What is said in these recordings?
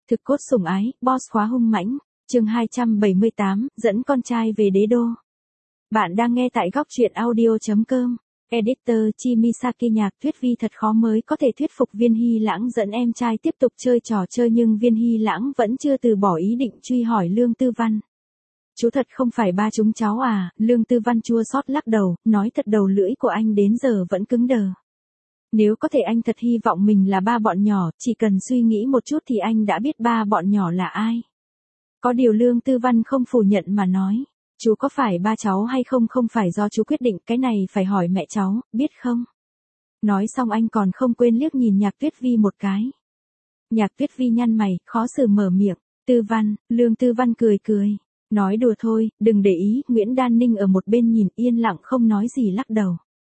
Thực cốt sủng ái, boss khóa hung mãnh. Chương 278, dẫn con trai về đế đô. Bạn đang nghe tại góc truyện audio.com. Editor Chimisaki. Nhạc Tuyết Vi thật khó mới có thể thuyết phục Viên Hy Lãng dẫn em trai tiếp tục chơi trò chơi, nhưng Viên Hy Lãng vẫn chưa từ bỏ ý định truy hỏi Lương Tư Văn. Chú thật không phải ba chúng cháu à? Lương Tư Văn chua xót lắc đầu, nói thật đầu lưỡi của anh đến giờ vẫn cứng đờ. Nếu có thể anh thật hy vọng mình là ba bọn nhỏ, chỉ cần suy nghĩ một chút thì anh đã biết ba bọn nhỏ là ai. Có điều Lương Tư Văn không phủ nhận mà nói, chú có phải ba cháu hay không không phải do chú quyết định, cái này phải hỏi mẹ cháu, biết không? Nói xong anh còn không quên liếc nhìn Nhạc Tuyết Vi một cái. Nhạc Tuyết Vi nhăn mày, khó xử mở miệng, Tư Văn. Lương Tư Văn cười cười, nói đùa thôi, đừng để ý. Nguyễn Đan Ninh ở một bên nhìn yên lặng không nói gì lắc đầu.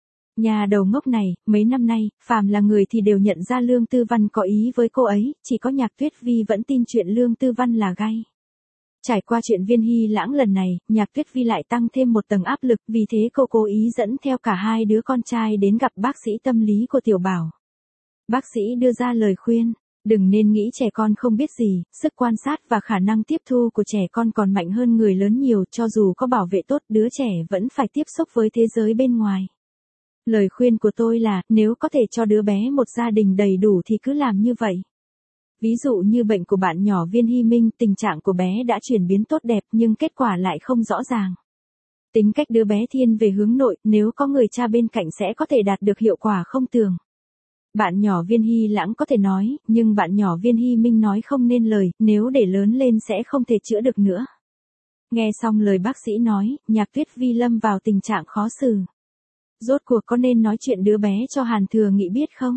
Nhà đầu ngốc này, mấy năm nay, phàm là người thì đều nhận ra Lương Tư Văn có ý với cô ấy, chỉ có Nhạc Tuyết Vi vẫn tin chuyện Lương Tư Văn là gay. Trải qua chuyện Viên Hy Lãng lần này, Nhạc Tuyết Vi lại tăng thêm một tầng áp lực, vì thế cô cố ý dẫn theo cả hai đứa con trai đến gặp bác sĩ tâm lý của Tiểu Bảo. Bác sĩ đưa ra lời khuyên, đừng nên nghĩ trẻ con không biết gì, sức quan sát và khả năng tiếp thu của trẻ con còn mạnh hơn người lớn nhiều, cho dù có bảo vệ tốt, đứa trẻ vẫn phải tiếp xúc với thế giới bên ngoài. Lời khuyên của tôi là, nếu có thể cho đứa bé một gia đình đầy đủ thì cứ làm như vậy. Ví dụ như bệnh của bạn nhỏ Viên Hy Minh, tình trạng của bé đã chuyển biến tốt đẹp nhưng kết quả lại không rõ ràng. Tính cách đứa bé thiên về hướng nội, nếu có người cha bên cạnh sẽ có thể đạt được hiệu quả không tưởng. Bạn nhỏ Viên Hy Lãng có thể nói, nhưng bạn nhỏ Viên Hy Minh nói không nên lời, nếu để lớn lên sẽ không thể chữa được nữa. Nghe xong lời bác sĩ nói, Nhạc Tuyết Vi lâm vào tình trạng khó xử. Rốt cuộc có nên nói chuyện đứa bé cho Hàn Thừa Nghị biết không?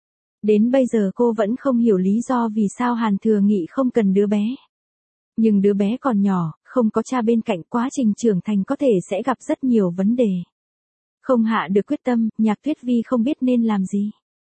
Đến bây giờ cô vẫn không hiểu lý do vì sao Hàn Thừa Nghị không cần đứa bé. Nhưng đứa bé còn nhỏ, không có cha bên cạnh, quá trình trưởng thành có thể sẽ gặp rất nhiều vấn đề. Không hạ được quyết tâm, Nhạc Tuyết Vi không biết nên làm gì.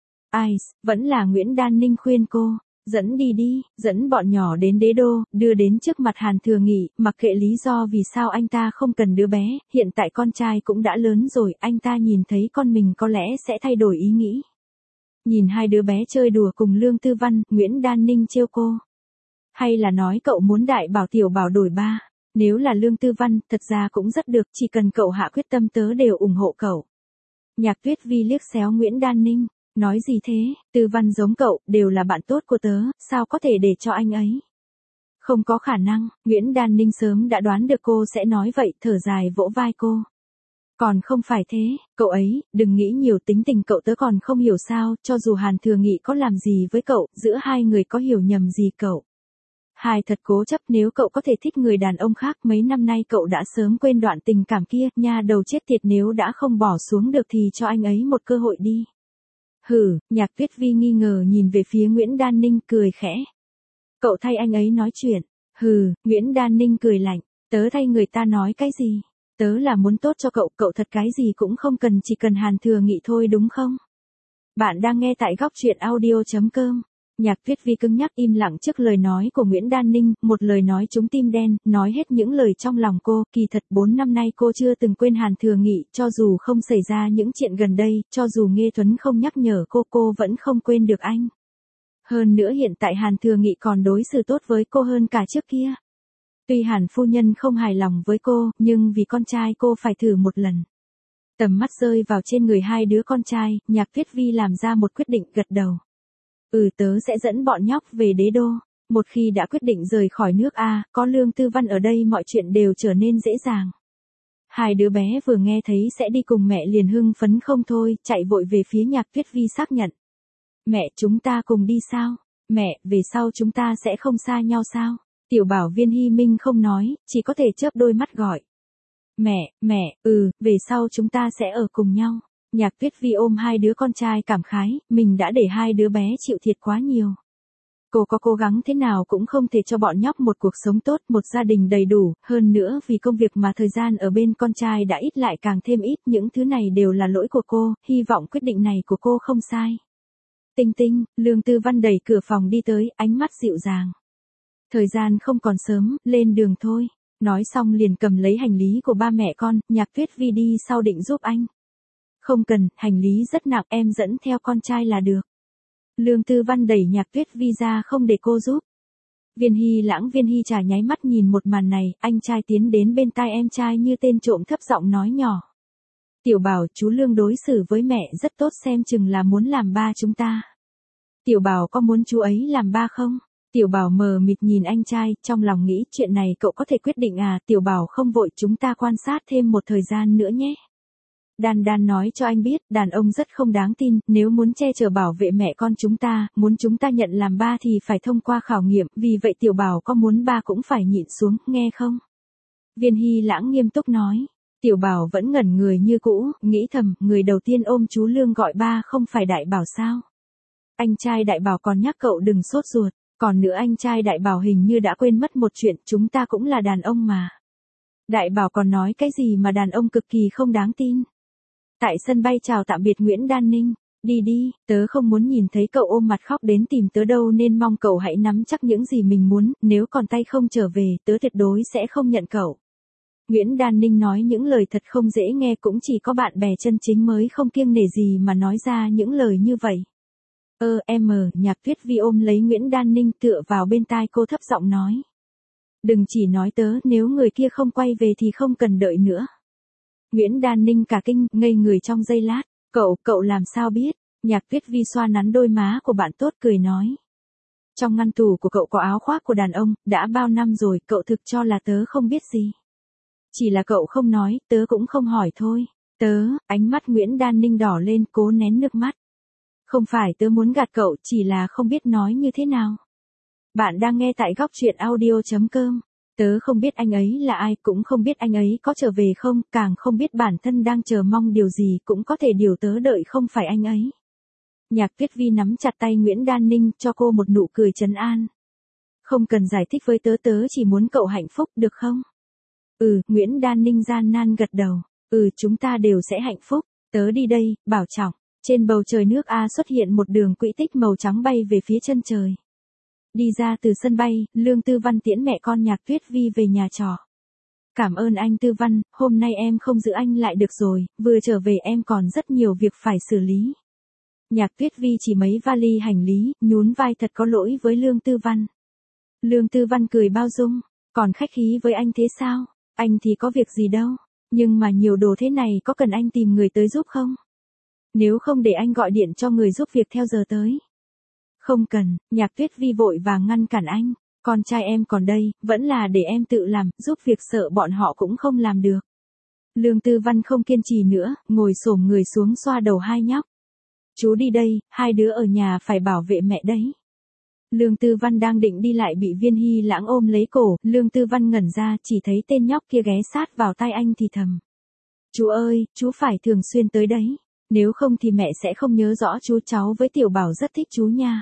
Vẫn là Nguyễn Đan Ninh khuyên cô, dẫn đi, dẫn bọn nhỏ đến đế đô, đưa đến trước mặt Hàn Thừa Nghị, mặc kệ lý do vì sao anh ta không cần đứa bé, hiện tại con trai cũng đã lớn rồi, anh ta nhìn thấy con mình có lẽ sẽ thay đổi ý nghĩ. Nhìn hai đứa bé chơi đùa cùng Lương Tư Văn, Nguyễn Đan Ninh trêu cô. Hay là nói cậu muốn đại bảo Tiểu Bảo đổi ba? Nếu là Lương Tư Văn, thật ra cũng rất được, chỉ cần cậu hạ quyết tâm tớ đều ủng hộ cậu. Nhạc Tuyết Vi liếc xéo Nguyễn Đan Ninh, nói gì thế, Tư Văn giống cậu, đều là bạn tốt của tớ, sao có thể để cho anh ấy? Không có khả năng, Nguyễn Đan Ninh sớm đã đoán được cô sẽ nói vậy, thở dài vỗ vai cô. Còn không phải thế, cậu ấy, đừng nghĩ nhiều, tính tình cậu tớ còn không hiểu sao, cho dù Hàn Thừa Nghị có làm gì với cậu, giữa hai người có hiểu nhầm gì cậu. Hai thật cố chấp, nếu cậu có thể thích người đàn ông khác, mấy năm nay cậu đã sớm quên đoạn tình cảm kia, nha đầu chết tiệt, nếu đã không bỏ xuống được thì cho anh ấy một cơ hội đi. Nhạc Tuyết Vi nghi ngờ nhìn về phía Nguyễn Đan Ninh, cười khẽ. Cậu thay anh ấy nói chuyện. Nguyễn Đan Ninh cười lạnh, tớ thay người ta nói cái gì? Tớ là muốn tốt cho cậu, cậu thật cái gì cũng không cần, chỉ cần Hàn Thừa Nghị thôi đúng không? Bạn đang nghe tại góc truyện audio.com. Nhạc Tuyết Vi cứng nhắc im lặng trước lời nói của Nguyễn Đan Ninh, một lời nói trúng tim đen, nói hết những lời trong lòng cô, kỳ thật 4 năm nay cô chưa từng quên Hàn Thừa Nghị, cho dù không xảy ra những chuyện gần đây, cho dù Nghê Thuấn không nhắc nhở cô vẫn không quên được anh. Hơn nữa hiện tại Hàn Thừa Nghị còn đối xử tốt với cô hơn cả trước kia. Tuy Hàn phu nhân không hài lòng với cô, nhưng vì con trai cô phải thử một lần. Tầm mắt rơi vào trên người hai đứa con trai, Nhạc Tuyết Vi làm ra một quyết định, gật đầu. Tớ sẽ dẫn bọn nhóc về đế đô. Một khi đã quyết định rời khỏi nước A, có Lương Tư Văn ở đây mọi chuyện đều trở nên dễ dàng. Hai đứa bé vừa nghe thấy sẽ đi cùng mẹ liền hưng phấn không thôi, chạy vội về phía Nhạc Tuyết Vi xác nhận. Mẹ, chúng ta cùng đi sao? Mẹ, về sau chúng ta sẽ không xa nhau sao? Tiểu Bảo Viên Hy Minh không nói, chỉ có thể chớp đôi mắt gọi. Mẹ, về sau chúng ta sẽ ở cùng nhau. Nhạc Tuyết Vi ôm hai đứa con trai cảm khái, mình đã để hai đứa bé chịu thiệt quá nhiều. Cô có cố gắng thế nào cũng không thể cho bọn nhóc một cuộc sống tốt, một gia đình đầy đủ, hơn nữa vì công việc mà thời gian ở bên con trai đã ít lại càng thêm ít, những thứ này đều là lỗi của cô, hy vọng quyết định này của cô không sai. Tinh, Lương Tư Văn đẩy cửa phòng đi tới, ánh mắt dịu dàng. Thời gian không còn sớm, lên đường thôi. Nói xong liền cầm lấy hành lý của ba mẹ con, Nhạc Tuyết Vi đi sau định giúp anh. Không cần, hành lý rất nặng, em dẫn theo con trai là được. Lương Tư Văn đẩy Nhạc Tuyết Vi ra không để cô giúp. Viên Hy Lãng Viên Hy Trà nháy mắt nhìn một màn này, anh trai tiến đến bên tai em trai như tên trộm thấp giọng nói nhỏ. Tiểu Bảo, chú Lương đối xử với mẹ rất tốt, xem chừng là muốn làm ba chúng ta. Tiểu Bảo có muốn chú ấy làm ba không? Tiểu Bảo mờ mịt nhìn anh trai, trong lòng nghĩ chuyện này cậu có thể quyết định à? Tiểu Bảo không vội, chúng ta quan sát thêm một thời gian nữa nhé. Đan Đan nói cho anh biết, đàn ông rất không đáng tin, nếu muốn che chở bảo vệ mẹ con chúng ta, muốn chúng ta nhận làm ba thì phải thông qua khảo nghiệm, vì vậy Tiểu Bảo có muốn ba cũng phải nhịn xuống, nghe không? Viên Hy Lãng nghiêm túc nói. Tiểu Bảo vẫn ngẩn người như cũ, nghĩ thầm, người đầu tiên ôm chú Lương gọi ba không phải Đại Bảo sao? Anh trai Đại Bảo còn nhắc cậu đừng sốt ruột, còn nữa anh trai Đại Bảo hình như đã quên mất một chuyện, chúng ta cũng là đàn ông mà. Đại Bảo còn nói cái gì mà đàn ông cực kỳ không đáng tin. Tại sân bay chào tạm biệt Nguyễn Đan Ninh, đi đi, tớ không muốn nhìn thấy cậu ôm mặt khóc đến tìm tớ đâu, nên mong cậu hãy nắm chắc những gì mình muốn, nếu còn tay không trở về, tớ tuyệt đối sẽ không nhận cậu. Nguyễn Đan Ninh nói những lời thật không dễ nghe, cũng chỉ có bạn bè chân chính mới không kiêng nể gì mà nói ra những lời như vậy. Nhạc Tuyết Vi ôm lấy Nguyễn Đan Ninh tựa vào bên tai cô thấp giọng nói. Đừng chỉ nói tớ, nếu người kia không quay về thì không cần đợi nữa. Nguyễn Đan Ninh cả kinh, ngây người trong giây lát. Cậu làm sao biết? Nhạc Tuyết Vi xoa nắn đôi má của bạn tốt cười nói. Trong ngăn tủ của cậu có áo khoác của đàn ông, đã bao năm rồi, cậu thực cho là tớ không biết gì. Chỉ là cậu không nói, tớ cũng không hỏi thôi. Ánh mắt Nguyễn Đan Ninh đỏ lên, cố nén nước mắt. Không phải tớ muốn gạt cậu, chỉ là không biết nói như thế nào. Bạn đang nghe tại góc truyện audio.com. Tớ không biết anh ấy là ai, cũng không biết anh ấy có trở về không, càng không biết bản thân đang chờ mong điều gì, cũng có thể điều tớ đợi không phải anh ấy. Nhạc Tuyết Vi nắm chặt tay Nguyễn Đan Ninh, cho cô một nụ cười trấn an. Không cần giải thích với tớ chỉ muốn cậu hạnh phúc, được không? Nguyễn Đan Ninh gian nan gật đầu. Chúng ta đều sẽ hạnh phúc. Tớ đi đây, bảo trọng. Trên bầu trời nước A xuất hiện một đường quỹ tích màu trắng bay về phía chân trời. Đi ra từ sân bay, Lương Tư Văn tiễn mẹ con Nhạc Tuyết Vi về nhà trọ. Cảm ơn anh Tư Văn, hôm nay em không giữ anh lại được rồi, vừa trở về em còn rất nhiều việc phải xử lý. Nhạc Tuyết Vi chỉ mấy vali hành lý, nhún vai thật có lỗi với Lương Tư Văn. Lương Tư Văn cười bao dung, còn khách khí với anh thế sao? Anh thì có việc gì đâu, nhưng mà nhiều đồ thế này có cần anh tìm người tới giúp không? Nếu không để anh gọi điện cho người giúp việc theo giờ tới. Không cần, Nhạc Tuyết Vi vội vàng ngăn cản anh, con trai em còn đây, vẫn là để em tự làm, giúp việc sợ bọn họ cũng không làm được. Lương Tư Văn không kiên trì nữa, ngồi xổm người xuống xoa đầu hai nhóc. Chú đi đây, hai đứa ở nhà phải bảo vệ mẹ đấy. Lương Tư Văn đang định đi lại bị Viên Hy Lãng ôm lấy cổ, Lương Tư Văn ngẩn ra, chỉ thấy tên nhóc kia ghé sát vào tai anh thì thầm. Chú ơi, chú phải thường xuyên tới đấy, nếu không thì mẹ sẽ không nhớ rõ chú, cháu với Tiểu Bảo rất thích chú nha.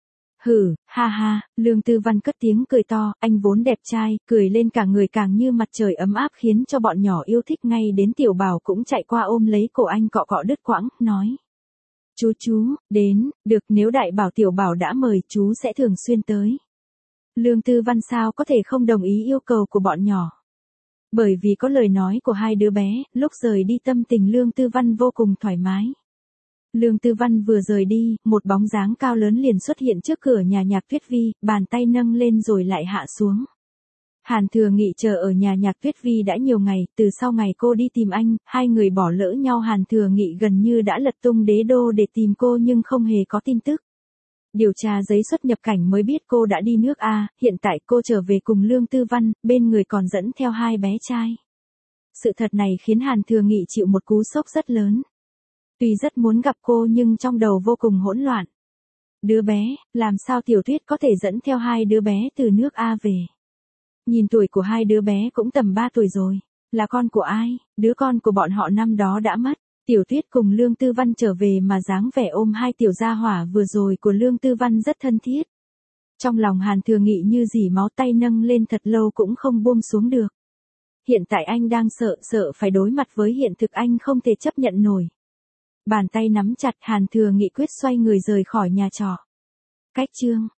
Ha ha, Lương Tư Văn cất tiếng cười to, anh vốn đẹp trai, cười lên cả người càng như mặt trời ấm áp khiến cho bọn nhỏ yêu thích, ngay đến Tiểu Bảo cũng chạy qua ôm lấy cổ anh cọ cọ đứt quãng, nói. Chú, đến, được, nếu Đại Bảo Tiểu Bảo đã mời chú sẽ thường xuyên tới. Lương Tư Văn sao có thể không đồng ý yêu cầu của bọn nhỏ. Bởi vì có lời nói của hai đứa bé, lúc rời đi tâm tình Lương Tư Văn vô cùng thoải mái. Lương Tư Văn vừa rời đi, một bóng dáng cao lớn liền xuất hiện trước cửa nhà Nhạc Tuyết Vi, bàn tay nâng lên rồi lại hạ xuống. Hàn Thừa Nghị chờ ở nhà Nhạc Tuyết Vi đã nhiều ngày, từ sau ngày cô đi tìm anh, hai người bỏ lỡ nhau. Hàn Thừa Nghị gần như đã lật tung đế đô để tìm cô nhưng không hề có tin tức. Điều tra giấy xuất nhập cảnh mới biết cô đã đi nước A, hiện tại cô trở về cùng Lương Tư Văn, bên người còn dẫn theo hai bé trai. Sự thật này khiến Hàn Thừa Nghị chịu một cú sốc rất lớn. Tuy rất muốn gặp cô nhưng trong đầu vô cùng hỗn loạn. Đứa bé, làm sao Tiểu Tuyết có thể dẫn theo hai đứa bé từ nước A về? Nhìn tuổi của hai đứa bé cũng tầm 3 tuổi rồi. Là con của ai? Đứa con của bọn họ năm đó đã mất. Tiểu Tuyết cùng Lương Tư Văn trở về mà dáng vẻ ôm hai tiểu gia hỏa vừa rồi của Lương Tư Văn rất thân thiết. Trong lòng Hàn Thừa Nghị như dỉ máu, tay nâng lên thật lâu cũng không buông xuống được. Hiện tại anh đang sợ phải đối mặt với hiện thực anh không thể chấp nhận nổi. Bàn tay nắm chặt, Hàn Thừa Nghị quyết xoay người rời khỏi nhà trọ. Cách chương